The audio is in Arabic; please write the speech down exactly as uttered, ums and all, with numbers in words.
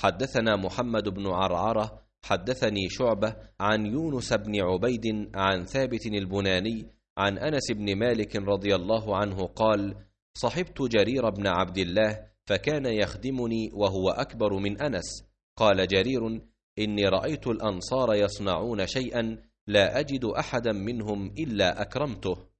حدثنا محمد بن عرعرة حدثني شعبة عن يونس بن عبيد عن ثابت البناني عن أنس بن مالك رضي الله عنه قال: صحبت جرير بن عبد الله فكان يخدمني وهو أكبر من أنس. قال جرير: إني رأيت الأنصار يصنعون شيئا لا أجد أحدا منهم إلا أكرمته.